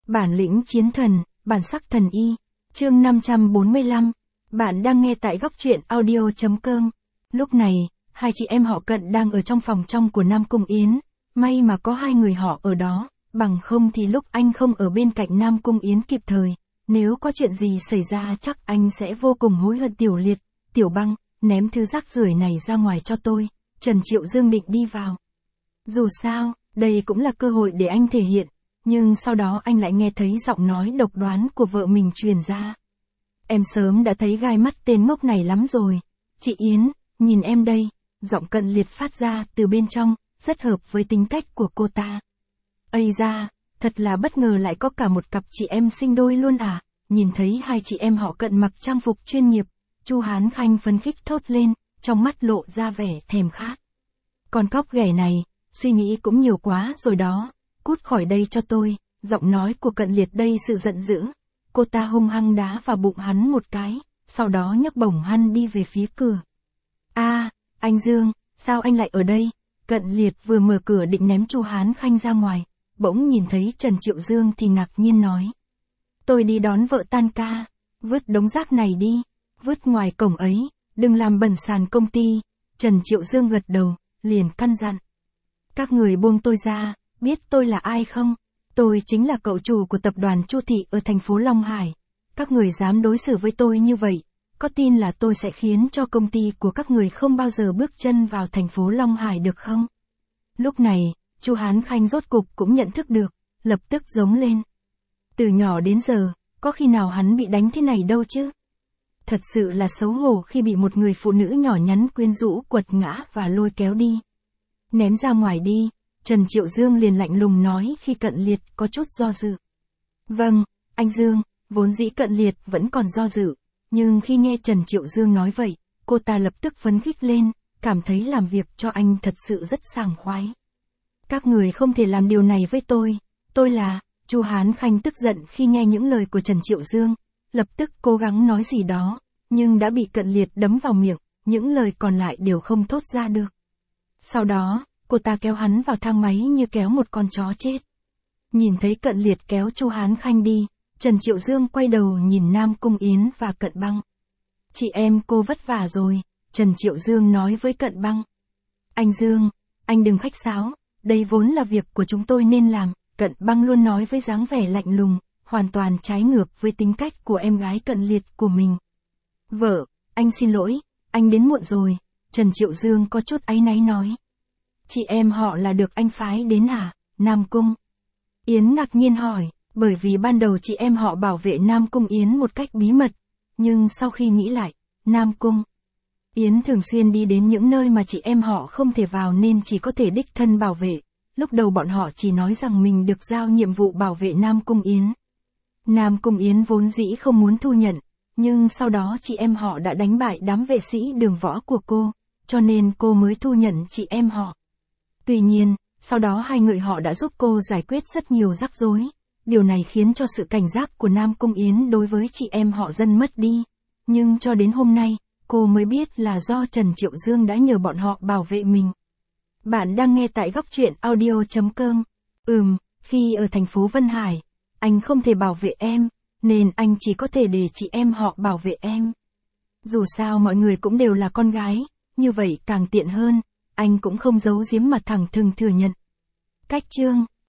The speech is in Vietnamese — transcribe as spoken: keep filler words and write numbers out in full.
Bản lĩnh chiến thần, bản sắc thần y. Chương năm trăm bốn mươi lăm. Bạn đang nghe tại góc truyện audio chấm com. Lúc này, hai chị em họ Cận đang ở trong phòng trong của Nam Cung Yến. May mà có hai người họ ở đó, bằng không thì lúc anh không ở bên cạnh Nam Cung Yến kịp thời, nếu có chuyện gì xảy ra chắc anh sẽ vô cùng hối hận. Tiểu Liệt, Tiểu Băng, ném thứ rác rưởi này ra ngoài cho tôi. Trần Triệu Dương định đi vào. Dù sao, đây cũng là cơ hội để anh thể hiện, nhưng sau đó anh lại nghe thấy giọng nói độc đoán của vợ mình truyền ra. Em sớm đã thấy gai mắt tên ngốc này lắm rồi. Chị Yến, nhìn em đây. Giọng Cận Liệt phát ra từ bên trong, rất hợp với tính cách của cô ta. Ây da, thật là bất ngờ lại có cả một cặp chị em sinh đôi luôn à. Nhìn thấy hai chị em họ Cận mặc trang phục chuyên nghiệp, Chu Hán Khanh phấn khích thốt lên, trong mắt lộ ra vẻ thèm khát. Con cóc ghẻ này, suy nghĩ cũng nhiều quá rồi đó. Cút khỏi đây cho tôi. Giọng nói của Cận Liệt đây sự giận dữ. Cô ta hung hăng đá vào bụng hắn một cái, sau đó nhấc bổng hắn đi về phía cửa. A, à, anh Dương, sao anh lại ở đây? Cận Liệt vừa mở cửa định ném Chu Hán Khanh ra ngoài, bỗng nhìn thấy Trần Triệu Dương thì ngạc nhiên nói. Tôi đi đón vợ tan ca, vứt đống rác này đi, vứt ngoài cổng ấy, đừng làm bẩn sàn công ty. Trần Triệu Dương gật đầu, liền căn dặn. Các người buông tôi ra, biết tôi là ai không? Tôi chính là cậu chủ của tập đoàn Chu Thị ở thành phố Long Hải. Các người dám đối xử với tôi như vậy, có tin là tôi sẽ khiến cho công ty của các người không bao giờ bước chân vào thành phố Long Hải được không? Lúc này, Chu Hán Khanh rốt cục cũng nhận thức được, lập tức giống lên. Từ nhỏ đến giờ, có khi nào hắn bị đánh thế này đâu chứ? Thật sự là xấu hổ khi bị một người phụ nữ nhỏ nhắn quyến rũ quật ngã và lôi kéo đi. Ném ra ngoài đi. Trần Triệu Dương liền lạnh lùng nói khi Cận Liệt có chút do dự. Vâng, anh Dương, vốn dĩ Cận Liệt vẫn còn do dự, nhưng khi nghe Trần Triệu Dương nói vậy, cô ta lập tức phấn khích lên, cảm thấy làm việc cho anh thật sự rất sảng khoái. Các người không thể làm điều này với tôi, tôi là, Chu Hán Khanh tức giận khi nghe những lời của Trần Triệu Dương, lập tức cố gắng nói gì đó, nhưng đã bị Cận Liệt đấm vào miệng, những lời còn lại đều không thốt ra được. Sau đó, cô ta kéo hắn vào thang máy như kéo một con chó chết. Nhìn thấy Cận Liệt kéo Chu Hán Khanh đi, Trần Triệu Dương quay đầu nhìn Nam Cung Yến và Cận Băng. Chị em cô vất vả rồi, Trần Triệu Dương nói với Cận Băng. Anh Dương, anh đừng khách sáo, đây vốn là việc của chúng tôi nên làm, Cận Băng luôn nói với dáng vẻ lạnh lùng, hoàn toàn trái ngược với tính cách của em gái Cận Liệt của mình. Vợ, anh xin lỗi, anh đến muộn rồi, Trần Triệu Dương có chút áy náy nói. Chị em họ là được anh phái đến à? Nam Cung Yến ngạc nhiên hỏi, bởi vì ban đầu chị em họ bảo vệ Nam Cung Yến một cách bí mật, nhưng sau khi nghĩ lại, Nam Cung Yến thường xuyên đi đến những nơi mà chị em họ không thể vào nên chỉ có thể đích thân bảo vệ. Lúc đầu bọn họ chỉ nói rằng mình được giao nhiệm vụ bảo vệ Nam Cung Yến. Nam Cung Yến vốn dĩ không muốn thu nhận, nhưng sau đó chị em họ đã đánh bại đám vệ sĩ đường võ của cô, cho nên cô mới thu nhận chị em họ. Tuy nhiên, sau đó hai người họ đã giúp cô giải quyết rất nhiều rắc rối. Điều này khiến cho sự cảnh giác của Nam Cung Yến đối với chị em họ dần mất đi. Nhưng cho đến hôm nay, cô mới biết là do Trần Triệu Dương đã nhờ bọn họ bảo vệ mình. Bạn đang nghe tại góc truyện audio chấm com. Ừm, khi ở thành phố Vân Hải, anh không thể bảo vệ em, nên anh chỉ có thể để chị em họ bảo vệ em. Dù sao mọi người cũng đều là con gái, như vậy càng tiện hơn. Anh cũng không giấu giếm mà thẳng thừng thừa nhận. Cách chương